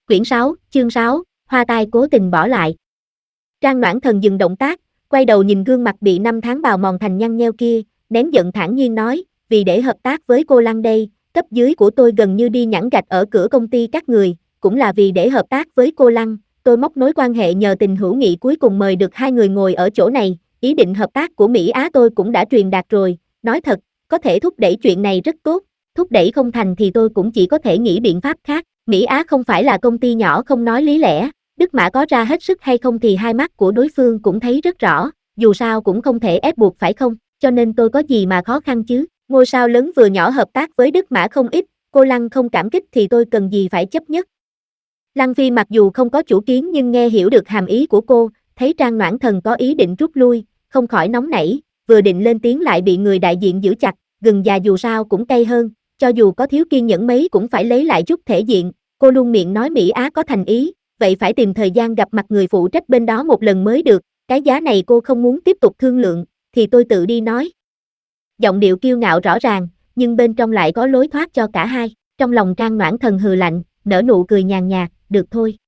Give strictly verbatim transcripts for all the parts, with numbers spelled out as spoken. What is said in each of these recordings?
Quyển sáu, chương sáu, hoa tai cố tình bỏ lại. Trang Noãn Thần dừng động tác, quay đầu nhìn gương mặt bị năm tháng bào mòn thành nhăn nheo kia, nén giận thản nhiên nói, vì để hợp tác với cô Lăng đây, cấp dưới của tôi gần như đi nhẵn gạch ở cửa công ty các người, cũng là vì để hợp tác với cô Lăng, tôi móc nối quan hệ nhờ tình hữu nghị cuối cùng mời được hai người ngồi ở chỗ này, ý định hợp tác của Mỹ Á tôi cũng đã truyền đạt rồi, nói thật, có thể thúc đẩy chuyện này rất tốt, thúc đẩy không thành thì tôi cũng chỉ có thể nghĩ biện pháp khác. Mỹ Á không phải là công ty nhỏ không nói lý lẽ, Đức Mã có ra hết sức hay không thì hai mắt của đối phương cũng thấy rất rõ, dù sao cũng không thể ép buộc phải không, cho nên tôi có gì mà khó khăn chứ, ngôi sao lớn vừa nhỏ hợp tác với Đức Mã không ít, cô Lăng không cảm kích thì tôi cần gì phải chấp nhất. Lăng Phi mặc dù không có chủ kiến nhưng nghe hiểu được hàm ý của cô, thấy Trang Noãn Thần có ý định rút lui, không khỏi nóng nảy, vừa định lên tiếng lại bị người đại diện giữ chặt, gừng già dù sao cũng cay hơn. Cho dù có thiếu kiên nhẫn mấy cũng phải lấy lại chút thể diện, cô luôn miệng nói Mỹ Á có thành ý, vậy phải tìm thời gian gặp mặt người phụ trách bên đó một lần mới được, cái giá này cô không muốn tiếp tục thương lượng, thì tôi tự đi nói. Giọng điệu kiêu ngạo rõ ràng, nhưng bên trong lại có lối thoát cho cả hai, trong lòng Trang Noãn Thần hừ lạnh, nở nụ cười nhàn nhạt, được thôi.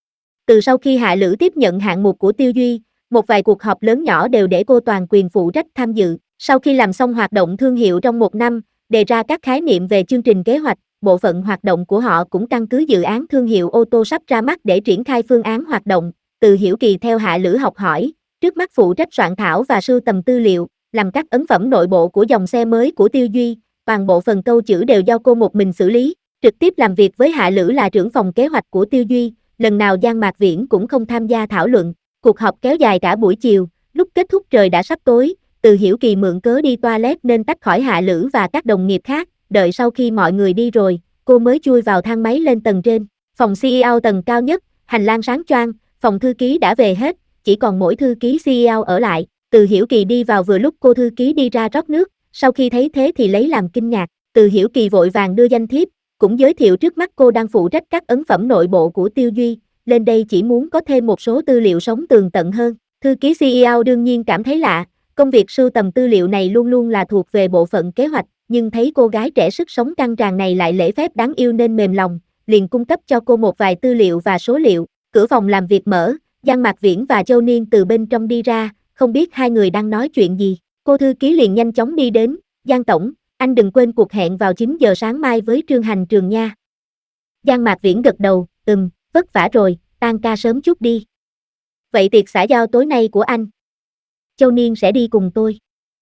Từ sau khi Hạ Lữ tiếp nhận hạng mục của Tiêu Duy, một vài cuộc họp lớn nhỏ đều để cô toàn quyền phụ trách tham dự, sau khi làm xong hoạt động thương hiệu trong một năm, đề ra các khái niệm về chương trình kế hoạch, bộ phận hoạt động của họ cũng căn cứ dự án thương hiệu ô tô sắp ra mắt để triển khai phương án hoạt động. Từ Hiểu Kỳ theo Hạ Lữ học hỏi, trước mắt phụ trách soạn thảo và sưu tầm tư liệu, làm các ấn phẩm nội bộ của dòng xe mới của Tiêu Duy, toàn bộ phần câu chữ đều do cô một mình xử lý, trực tiếp làm việc với Hạ Lữ là trưởng phòng kế hoạch của Tiêu Duy, lần nào Giang Mạc Viễn cũng không tham gia thảo luận. Cuộc họp kéo dài cả buổi chiều, lúc kết thúc trời đã sắp tối. Từ Hiểu Kỳ mượn cớ đi toilet nên tách khỏi Hạ Lữ và các đồng nghiệp khác, đợi sau khi mọi người đi rồi, cô mới chui vào thang máy lên tầng trên, phòng xê e ô tầng cao nhất, hành lang sáng choang, phòng thư ký đã về hết, chỉ còn mỗi thư ký xê e ô ở lại. Từ Hiểu Kỳ đi vào vừa lúc cô thư ký đi ra rót nước, sau khi thấy thế thì lấy làm kinh ngạc, Từ Hiểu Kỳ vội vàng đưa danh thiếp, cũng giới thiệu trước mắt cô đang phụ trách các ấn phẩm nội bộ của Tiêu Duy, lên đây chỉ muốn có thêm một số tư liệu sống tường tận hơn. Thư ký xê e ô đương nhiên cảm thấy lạ. Công việc sưu tầm tư liệu này luôn luôn là thuộc về bộ phận kế hoạch, nhưng thấy cô gái trẻ sức sống căng tràn này lại lễ phép đáng yêu nên mềm lòng, liền cung cấp cho cô một vài tư liệu và số liệu. Cửa phòng làm việc mở, Giang Mạc Viễn và Châu Niên từ bên trong đi ra, không biết hai người đang nói chuyện gì. Cô thư ký liền nhanh chóng đi đến, Giang Tổng, anh đừng quên cuộc hẹn vào chín giờ sáng mai với Trương Hành Trường nha. Giang Mạc Viễn gật đầu, ừm, vất vả rồi, tan ca sớm chút đi. Vậy tiệc xã giao tối nay của anh? Châu Niên sẽ đi cùng tôi.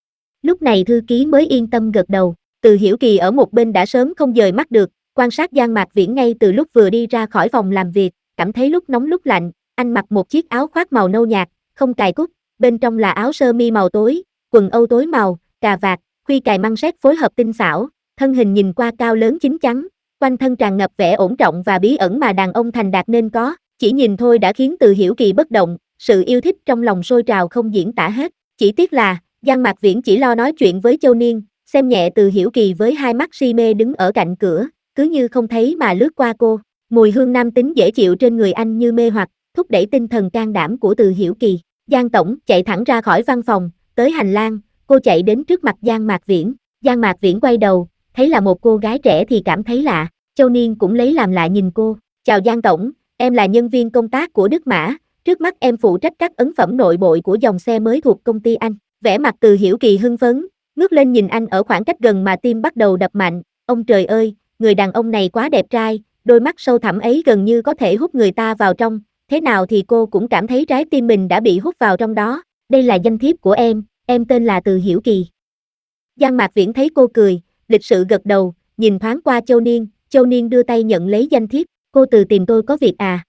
Lúc này thư ký mới yên tâm gật đầu, Từ Hiểu Kỳ ở một bên đã sớm không dời mắt được, quan sát Giang Mạc Viễn ngay từ lúc vừa đi ra khỏi phòng làm việc, cảm thấy lúc nóng lúc lạnh, anh mặc một chiếc áo khoác màu nâu nhạt, không cài cúc, bên trong là áo sơ mi màu tối, quần âu tối màu, cà vạt, khuy cài măng xét phối hợp tinh xảo, thân hình nhìn qua cao lớn chín chắn, quanh thân tràn ngập vẻ ổn trọng và bí ẩn mà đàn ông thành đạt nên có, chỉ nhìn thôi đã khiến Từ Hiểu Kỳ bất động. Sự yêu thích trong lòng sôi trào không diễn tả hết, chỉ tiếc là, Giang Mạc Viễn chỉ lo nói chuyện với Châu Niên, xem nhẹ Từ Hiểu Kỳ với hai mắt si mê đứng ở cạnh cửa, cứ như không thấy mà lướt qua cô, mùi hương nam tính dễ chịu trên người anh như mê hoặc, thúc đẩy tinh thần can đảm của Từ Hiểu Kỳ. Giang Tổng chạy thẳng ra khỏi văn phòng, tới hành lang, cô chạy đến trước mặt Giang Mạc Viễn, Giang Mạc Viễn quay đầu, thấy là một cô gái trẻ thì cảm thấy lạ, Châu Niên cũng lấy làm lạ nhìn cô, chào Giang Tổng, em là nhân viên công tác của Đức Mã. Trước mắt em phụ trách các ấn phẩm nội bộ của dòng xe mới thuộc công ty anh. Vẻ mặt Từ Hiểu Kỳ hưng phấn, ngước lên nhìn anh ở khoảng cách gần mà tim bắt đầu đập mạnh. Ông trời ơi, người đàn ông này quá đẹp trai, đôi mắt sâu thẳm ấy gần như có thể hút người ta vào trong. Thế nào thì cô cũng cảm thấy trái tim mình đã bị hút vào trong đó. Đây là danh thiếp của em, em tên là Từ Hiểu Kỳ. Giang Mạc Viễn thấy cô cười, lịch sự gật đầu, nhìn thoáng qua Châu Niên. Châu Niên đưa tay nhận lấy danh thiếp. Cô Từ tìm tôi có việc à?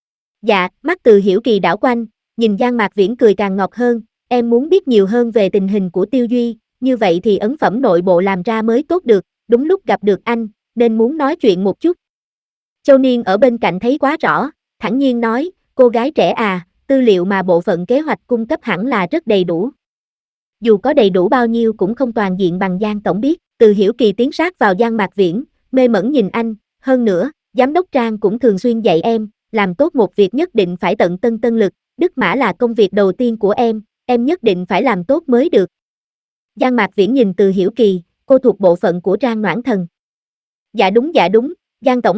Dạ, mắt Từ Hiểu Kỳ đảo quanh, nhìn Giang Mạc Viễn cười càng ngọt hơn, em muốn biết nhiều hơn về tình hình của Tiêu Duy, như vậy thì ấn phẩm nội bộ làm ra mới tốt được, đúng lúc gặp được anh, nên muốn nói chuyện một chút. Châu Niên ở bên cạnh thấy quá rõ, thản nhiên nói, cô gái trẻ à, tư liệu mà bộ phận kế hoạch cung cấp hẳn là rất đầy đủ. Dù có đầy đủ bao nhiêu cũng không toàn diện bằng Giang Tổng biết. Từ Hiểu Kỳ tiến sát vào Giang Mạc Viễn, mê mẩn nhìn anh, hơn nữa, giám đốc Trang cũng thường xuyên dạy em, làm tốt một việc nhất định phải tận tân tân lực, Đức Mã là công việc đầu tiên của em, em nhất định phải làm tốt mới được. Giang Mạc Viễn nhìn Từ Hiểu Kỳ, cô thuộc bộ phận của Trang Noãn Thần. Dạ đúng dạ đúng, Giang Tổng à,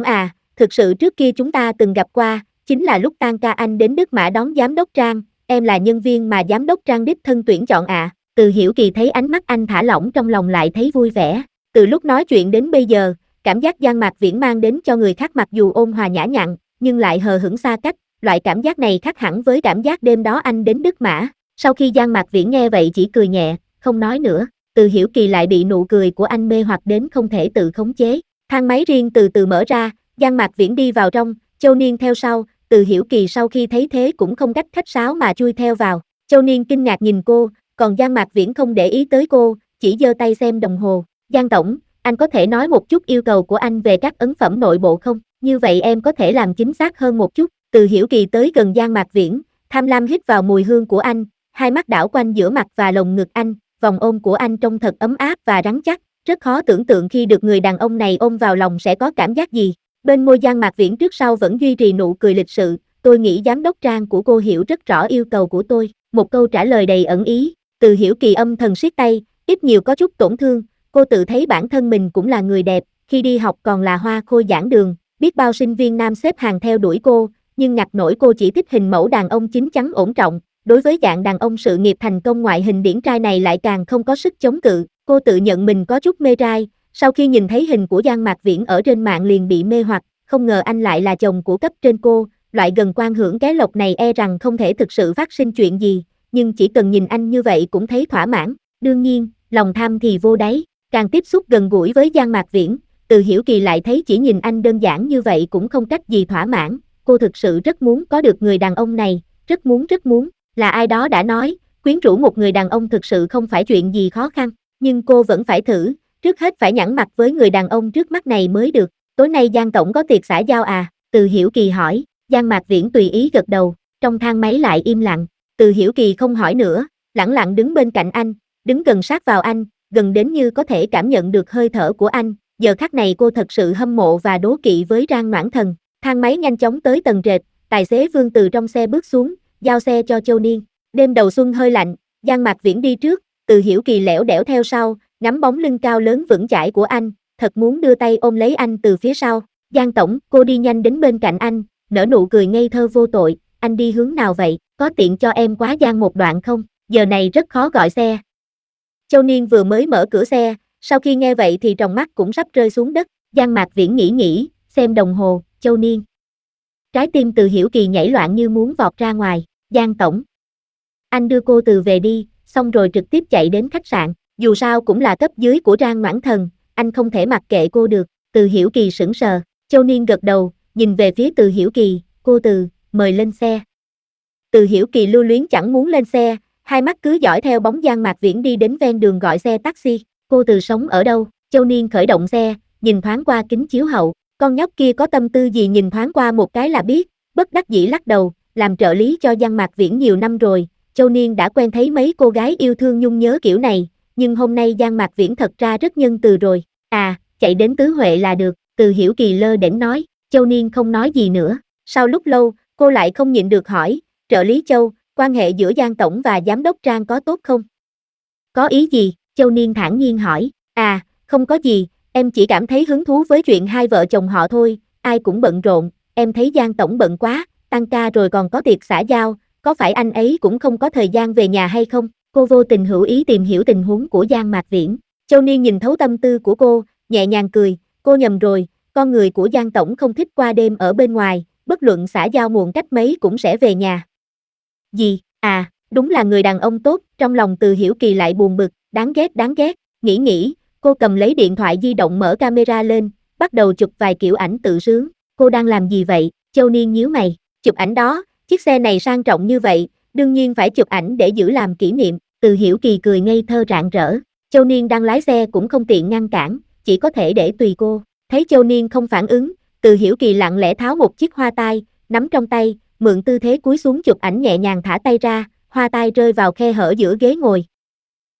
thực sự trước kia chúng ta từng gặp qua, chính là lúc tan ca anh đến Đức Mã đón giám đốc Trang, em là nhân viên mà giám đốc Trang đích thân tuyển chọn ạ. À. Từ Hiểu Kỳ thấy ánh mắt anh thả lỏng trong lòng lại thấy vui vẻ. Từ lúc nói chuyện đến bây giờ, cảm giác Giang Mạc Viễn mang đến cho người khác mặc dù ôn hòa nhã nhặn, nhưng lại hờ hững xa cách, loại cảm giác này khác hẳn với cảm giác đêm đó anh đến Đức Mã. Sau khi Giang Mạc Viễn nghe vậy chỉ cười nhẹ, không nói nữa. Từ Hiểu Kỳ lại bị nụ cười của anh mê hoặc đến không thể tự khống chế. Thang máy riêng từ từ mở ra, Giang Mạc Viễn đi vào trong, Châu Niên theo sau. Từ Hiểu Kỳ sau khi thấy thế cũng không cách khách sáo mà chui theo vào. Châu Niên kinh ngạc nhìn cô, còn Giang Mạc Viễn không để ý tới cô, chỉ giơ tay xem đồng hồ. Giang tổng, anh có thể nói một chút yêu cầu của anh về các ấn phẩm nội bộ không? Như vậy em có thể làm chính xác hơn một chút. Từ Hiểu Kỳ tới gần Giang Mạc Viễn, tham lam hít vào mùi hương của anh, hai mắt đảo quanh giữa mặt và lồng ngực anh, vòng ôm của anh trông thật ấm áp và rắn chắc, rất khó tưởng tượng khi được người đàn ông này ôm vào lòng sẽ có cảm giác gì. Bên môi Giang Mạc Viễn trước sau vẫn duy trì nụ cười lịch sự, tôi nghĩ giám đốc Trang của cô hiểu rất rõ yêu cầu của tôi, một câu trả lời đầy ẩn ý. Từ Hiểu Kỳ âm thầm siết tay, ít nhiều có chút tổn thương, cô tự thấy bản thân mình cũng là người đẹp, khi đi học còn là hoa khôi giảng đường, biết bao sinh viên nam xếp hàng theo đuổi cô, nhưng ngặt nổi cô chỉ thích hình mẫu đàn ông chín chắn ổn trọng, đối với dạng đàn ông sự nghiệp thành công ngoại hình điển trai này lại càng không có sức chống cự, cô tự nhận mình có chút mê trai, sau khi nhìn thấy hình của Giang Mạc Viễn ở trên mạng liền bị mê hoặc, không ngờ anh lại là chồng của cấp trên cô, loại gần quan hưởng cái lộc này e rằng không thể thực sự phát sinh chuyện gì, nhưng chỉ cần nhìn anh như vậy cũng thấy thỏa mãn, đương nhiên, lòng tham thì vô đáy, càng tiếp xúc gần gũi với Giang Mạc Viễn, Từ Hiểu Kỳ lại thấy chỉ nhìn anh đơn giản như vậy cũng không cách gì thỏa mãn, cô thực sự rất muốn có được người đàn ông này, rất muốn rất muốn, là ai đó đã nói, quyến rũ một người đàn ông thực sự không phải chuyện gì khó khăn, nhưng cô vẫn phải thử, trước hết phải nhẵn mặt với người đàn ông trước mắt này mới được. Tối nay Giang tổng có tiệc xã giao à? Từ Hiểu Kỳ hỏi. Giang Mạc Viễn tùy ý gật đầu, trong thang máy lại im lặng. Từ Hiểu Kỳ không hỏi nữa, lẳng lặng đứng bên cạnh anh, đứng gần sát vào anh, gần đến như có thể cảm nhận được hơi thở của anh. Giờ khắc này cô thật sự hâm mộ và đố kỵ với Trang Noãn Thần. Thang máy nhanh chóng tới tầng trệt, tài xế Vương từ trong xe bước xuống, giao xe cho Châu Niên. Đêm đầu xuân hơi lạnh, Giang Mạc Viễn đi trước, Từ Hiểu Kỳ lẻo đẻo theo sau, ngắm bóng lưng cao lớn vững chãi của anh, thật muốn đưa tay ôm lấy anh từ phía sau. Giang tổng, cô đi nhanh đến bên cạnh anh, nở nụ cười ngây thơ vô tội, anh đi hướng nào vậy, có tiện cho em quá giang một đoạn không, giờ này rất khó gọi xe. Châu Niên vừa mới mở cửa xe, sau khi nghe vậy thì tròng mắt cũng sắp rơi xuống đất, Giang Mạc Viễn nghĩ nghĩ, xem đồng hồ, Châu Niên. Trái tim Từ Hiểu Kỳ nhảy loạn như muốn vọt ra ngoài, Giang tổng. Anh đưa cô từ về đi, xong rồi trực tiếp chạy đến khách sạn, dù sao cũng là cấp dưới của Trang Noãn Thần, anh không thể mặc kệ cô được. Từ Hiểu Kỳ sững sờ, Châu Niên gật đầu, nhìn về phía Từ Hiểu Kỳ, cô Từ, mời lên xe. Từ Hiểu Kỳ lưu luyến chẳng muốn lên xe, hai mắt cứ dõi theo bóng Giang Mạc Viễn đi đến ven đường gọi xe taxi. Cô Từ sống ở đâu? Châu Niên khởi động xe, nhìn thoáng qua kính chiếu hậu, con nhóc kia có tâm tư gì nhìn thoáng qua một cái là biết, bất đắc dĩ lắc đầu, làm trợ lý cho Giang Mạc Viễn nhiều năm rồi, Châu Niên đã quen thấy mấy cô gái yêu thương nhung nhớ kiểu này, nhưng hôm nay Giang Mạc Viễn thật ra rất nhân từ rồi, à, chạy đến Tứ Huệ là được, Từ Hiểu Kỳ lơ đễnh nói, Châu Niên không nói gì nữa, sau lúc lâu, cô lại không nhịn được hỏi, trợ lý Châu, quan hệ giữa Giang tổng và giám đốc Trang có tốt không? Có ý gì? Châu Niên thản nhiên hỏi, à, không có gì, em chỉ cảm thấy hứng thú với chuyện hai vợ chồng họ thôi, ai cũng bận rộn, em thấy Giang tổng bận quá, tăng ca rồi còn có tiệc xã giao, có phải anh ấy cũng không có thời gian về nhà hay không? Cô vô tình hữu ý tìm hiểu tình huống của Giang Mạc Viễn. Châu Niên nhìn thấu tâm tư của cô, nhẹ nhàng cười, cô nhầm rồi, con người của Giang tổng không thích qua đêm ở bên ngoài, bất luận xã giao muộn cách mấy cũng sẽ về nhà. Gì? À, đúng là người đàn ông tốt, trong lòng Từ Hiểu Kỳ lại buồn bực, đáng ghét đáng ghét, nghĩ nghĩ, cô cầm lấy điện thoại di động mở camera lên, bắt đầu chụp vài kiểu ảnh tự sướng, cô đang làm gì vậy? Châu Niên nhíu mày, chụp ảnh đó, chiếc xe này sang trọng như vậy, đương nhiên phải chụp ảnh để giữ làm kỷ niệm. Từ Hiểu Kỳ cười ngây thơ rạng rỡ, Châu Niên đang lái xe cũng không tiện ngăn cản, chỉ có thể để tùy cô. Thấy Châu Niên không phản ứng, Từ Hiểu Kỳ lặng lẽ tháo một chiếc hoa tai, nắm trong tay, mượn tư thế cúi xuống chụp ảnh nhẹ nhàng thả tay ra, hoa tai rơi vào khe hở giữa ghế ngồi,